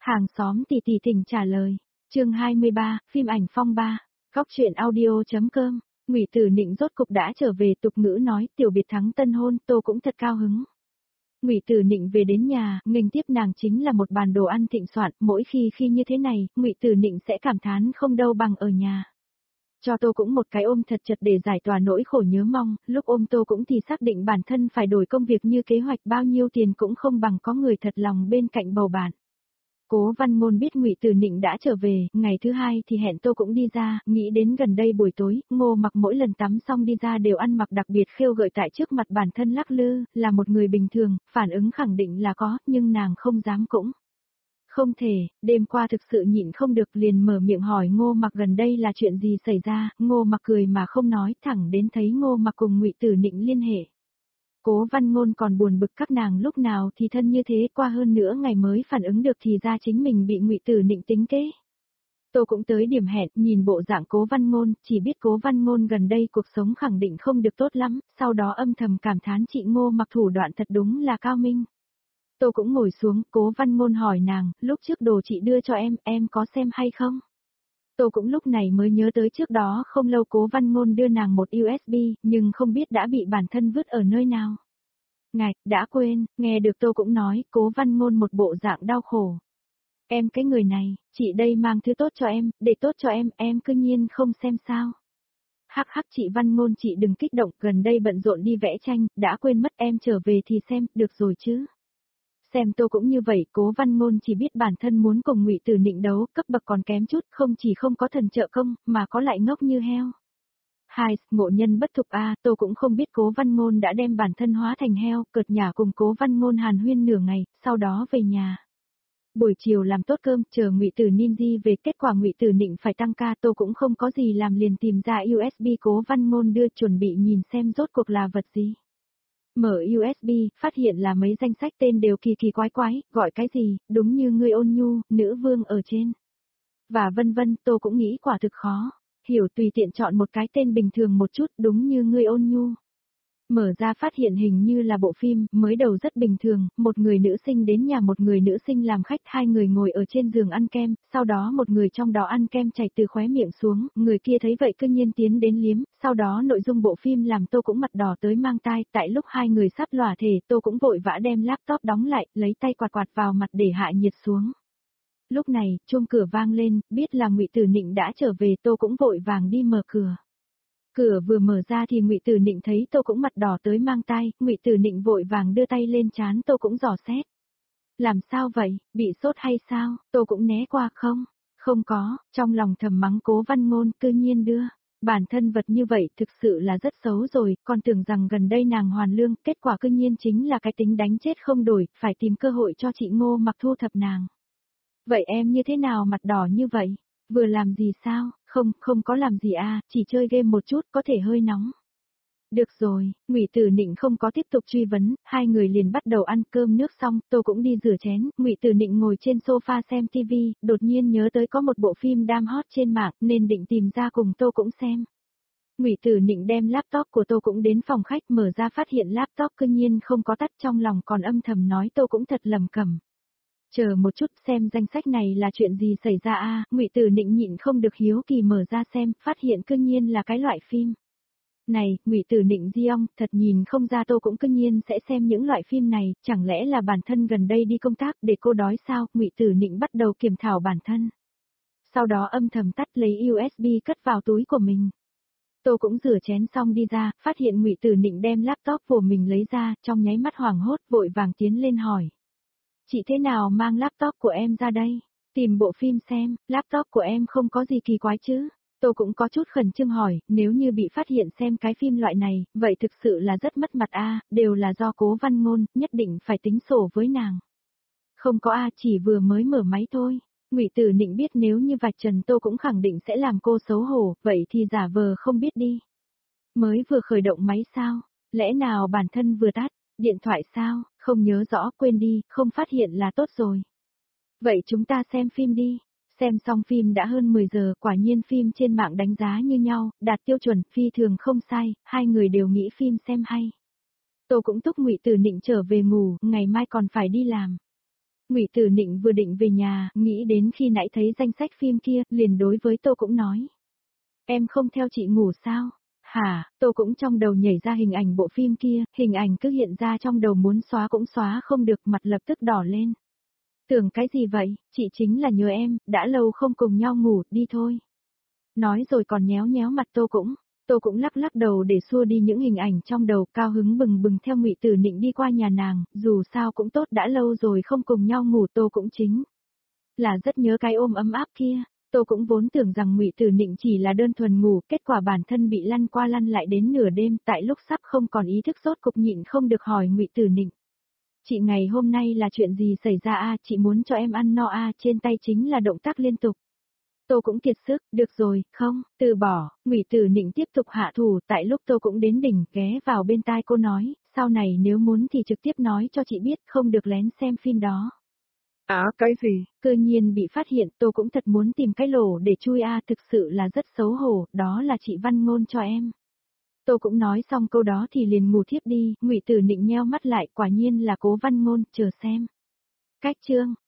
Hàng xóm tì tì tỉnh trả lời. Chương 23, phim ảnh phong ba. Góc truyện audio.com. Ngụy Tử Nịnh rốt cục đã trở về, tục ngữ nói tiểu biệt thắng tân hôn, Tô cũng thật cao hứng. Ngụy Tử Nịnh về đến nhà, nghênh tiếp nàng chính là một bàn đồ ăn thịnh soạn, mỗi khi như thế này, Ngụy Tử Nịnh sẽ cảm thán không đâu bằng ở nhà. Cho Tô cũng một cái ôm thật chặt để giải tỏa nỗi khổ nhớ mong, lúc ôm Tô cũng thì xác định bản thân phải đổi công việc như kế hoạch, bao nhiêu tiền cũng không bằng có người thật lòng bên cạnh bầu bạn. Cố Văn Ngôn biết Ngụy Tử Nịnh đã trở về, ngày thứ hai thì hẹn Tô cũng đi ra, nghĩ đến gần đây buổi tối, Ngô Mặc mỗi lần tắm xong đi ra đều ăn mặc đặc biệt khêu gợi tại trước mặt bản thân lắc lư, là một người bình thường, phản ứng khẳng định là có, nhưng nàng không dám cũng. Không thể, đêm qua thực sự nhịn không được liền mở miệng hỏi Ngô Mặc gần đây là chuyện gì xảy ra, Ngô Mặc cười mà không nói, thẳng đến thấy Ngô Mặc cùng Ngụy Tử Nịnh liên hệ. Cố Văn Ngôn còn buồn bực các nàng lúc nào thì thân như thế, qua hơn nữa ngày mới phản ứng được thì ra chính mình bị Ngụy Tử Nịnh tính kế. Tô cũng tới điểm hẹn, nhìn bộ dạng Cố Văn Ngôn, chỉ biết Cố Văn Ngôn gần đây cuộc sống khẳng định không được tốt lắm, sau đó âm thầm cảm thán chị Ngô Mặc thủ đoạn thật đúng là cao minh. Tô cũng ngồi xuống, Cố Văn Ngôn hỏi nàng, lúc trước đồ chị đưa cho em có xem hay không? Tô cũng lúc này mới nhớ tới trước đó không lâu Cố Văn Ngôn đưa nàng một USB, nhưng không biết đã bị bản thân vứt ở nơi nào. Ngài, đã quên, nghe được Tô cũng nói, Cố Văn Ngôn một bộ dạng đau khổ. Em cái người này, chị đây mang thứ tốt cho em, để tốt cho em cứ nhiên không xem sao. Hắc hắc chị Văn Ngôn chị đừng kích động, gần đây bận rộn đi vẽ tranh, đã quên mất em trở về thì xem, được rồi chứ. Xem Tô cũng như vậy, Cố Văn Ngôn chỉ biết bản thân muốn cùng Ngụy Tử Nịnh đấu, cấp bậc còn kém chút, không chỉ không có thần trợ công, mà có lại ngốc như heo. Hai, ngộ nhân bất thục a, Tô cũng không biết Cố Văn Ngôn đã đem bản thân hóa thành heo, cợt nhả cùng Cố Văn Ngôn hàn huyên nửa ngày, sau đó về nhà. Buổi chiều làm tốt cơm, chờ Ngụy Tử Ninji về, kết quả Ngụy Tử Nịnh phải tăng ca, Tô cũng không có gì làm liền tìm ra USB Cố Văn Ngôn đưa, chuẩn bị nhìn xem rốt cuộc là vật gì. Mở USB, phát hiện là mấy danh sách tên đều kỳ kỳ quái quái, gọi cái gì, đúng như ngươi ôn nhu, nữ vương ở trên. Và vân vân, Tô cũng nghĩ quả thực khó. Hiểu tùy tiện chọn một cái tên bình thường một chút, đúng như ngươi ôn nhu. Mở ra phát hiện hình như là bộ phim, mới đầu rất bình thường, một người nữ sinh đến nhà một người nữ sinh làm khách, hai người ngồi ở trên giường ăn kem, sau đó một người trong đó ăn kem chảy từ khóe miệng xuống, người kia thấy vậy cứ nhiên tiến đến liếm, sau đó nội dung bộ phim làm Tô cũng mặt đỏ tới mang tai, tại lúc hai người sắp lòa thể, Tô cũng vội vã đem laptop đóng lại, lấy tay quạt quạt vào mặt để hạ nhiệt xuống. Lúc này, chuông cửa vang lên, biết là Ngụy Tử Nịnh đã trở về, Tô cũng vội vàng đi mở cửa. Cửa vừa mở ra thì Ngụy Tử Nịnh thấy Tô cũng mặt đỏ tới mang tai, Ngụy Tử Nịnh vội vàng đưa tay lên trán Tô cũng dò xét. Làm sao vậy, bị sốt hay sao, Tô cũng né qua không có, trong lòng thầm mắng Cố Văn Ngôn cư nhiên đưa. Bản thân vật như vậy thực sự là rất xấu rồi, còn tưởng rằng gần đây nàng hoàn lương, kết quả cư nhiên chính là cái tính đánh chết không đổi, phải tìm cơ hội cho chị Ngô Mặc thu thập nàng. Vậy em như thế nào mặt đỏ như vậy? Vừa làm gì sao? Không có làm gì à, chỉ chơi game một chút, có thể hơi nóng. Được rồi, Ngụy Tử Nịnh không có tiếp tục truy vấn, hai người liền bắt đầu ăn cơm nước xong, Tô cũng đi rửa chén, Ngụy Tử Nịnh ngồi trên sofa xem TV, đột nhiên nhớ tới có một bộ phim đang hot trên mạng, nên định tìm ra cùng Tô cũng xem. Ngụy Tử Nịnh đem laptop của Tô cũng đến phòng khách, mở ra phát hiện laptop cư nhiên không có tắt, trong lòng còn âm thầm nói Tô cũng thật lầm cẩm. Chờ một chút, xem danh sách này là chuyện gì xảy ra a? Ngụy Tử Nịnh nhịn không được hiếu kỳ mở ra xem, phát hiện cư nhiên là cái loại phim. Này, Ngụy Tử Nịnh di ông, thật nhìn không ra Tô cũng cư nhiên sẽ xem những loại phim này, chẳng lẽ là bản thân gần đây đi công tác để cô đói sao? Ngụy Tử Nịnh bắt đầu kiểm thảo bản thân. Sau đó âm thầm tắt lấy USB cất vào túi của mình. Tô cũng rửa chén xong đi ra, phát hiện Ngụy Tử Nịnh đem laptop của mình lấy ra, trong nháy mắt hoảng hốt vội vàng tiến lên hỏi. Chị thế nào mang laptop của em ra đây? Tìm bộ phim xem, laptop của em không có gì kỳ quái chứ? Tô cũng có chút khẩn trương hỏi, nếu như bị phát hiện xem cái phim loại này, vậy thực sự là rất mất mặt a, đều là do Cố Văn Ngôn, nhất định phải tính sổ với nàng. Không có a, chỉ vừa mới mở máy thôi. Ngụy Tử Nịnh biết nếu như vạch trần Tô cũng khẳng định sẽ làm cô xấu hổ, vậy thì giả vờ không biết đi. Mới vừa khởi động máy sao? Lẽ nào bản thân vừa tắt? Điện thoại sao, không nhớ rõ, quên đi, không phát hiện là tốt rồi. Vậy chúng ta xem phim đi. Xem xong phim đã hơn 10 giờ, quả nhiên phim trên mạng đánh giá như nhau, đạt tiêu chuẩn, phi thường không sai, hai người đều nghĩ phim xem hay. Tô cũng thúc Ngụy Tử Nịnh trở về ngủ, ngày mai còn phải đi làm. Ngụy Tử Nịnh vừa định về nhà, nghĩ đến khi nãy thấy danh sách phim kia, liền đối với Tô cũng nói. Em không theo chị ngủ sao? Hả, Tô cũng trong đầu nhảy ra hình ảnh bộ phim kia, hình ảnh cứ hiện ra trong đầu muốn xóa cũng xóa không được, mặt lập tức đỏ lên. Tưởng cái gì vậy, chị chính là nhớ em, đã lâu không cùng nhau ngủ, đi thôi. Nói rồi còn nhéo nhéo mặt Tô cũng lắc lắc đầu để xua đi những hình ảnh trong đầu, cao hứng bừng bừng theo Ngụy Tử Nịnh đi qua nhà nàng, dù sao cũng tốt, đã lâu rồi không cùng nhau ngủ, Tô cũng chính là rất nhớ cái ôm ấm áp kia. Tô cũng vốn tưởng rằng Ngụy Tử Nịnh chỉ là đơn thuần ngủ, kết quả bản thân bị lăn qua lăn lại đến nửa đêm, tại lúc sắp không còn ý thức rốt cục nhịn không được hỏi Ngụy Tử Nịnh. Chị ngày hôm nay là chuyện gì xảy ra a? Chị muốn cho em ăn no a? Trên tay chính là động tác liên tục. Tô cũng kiệt sức, được rồi, không, từ bỏ. Ngụy Tử Nịnh tiếp tục hạ thủ, tại lúc Tô cũng đến đỉnh, ghé vào bên tai cô nói, sau này nếu muốn thì trực tiếp nói cho chị biết, không được lén xem phim đó. Cái gì? Cơ nhiên bị phát hiện, Tô cũng thật muốn tìm cái lỗ để chui a, thực sự là rất xấu hổ, đó là chị Văn Ngôn cho em. Tô cũng nói xong câu đó thì liền ngủ thiếp đi, Ngụy Tử Nịnh nheo mắt lại, quả nhiên là Cố Văn Ngôn, chờ xem. Cách chương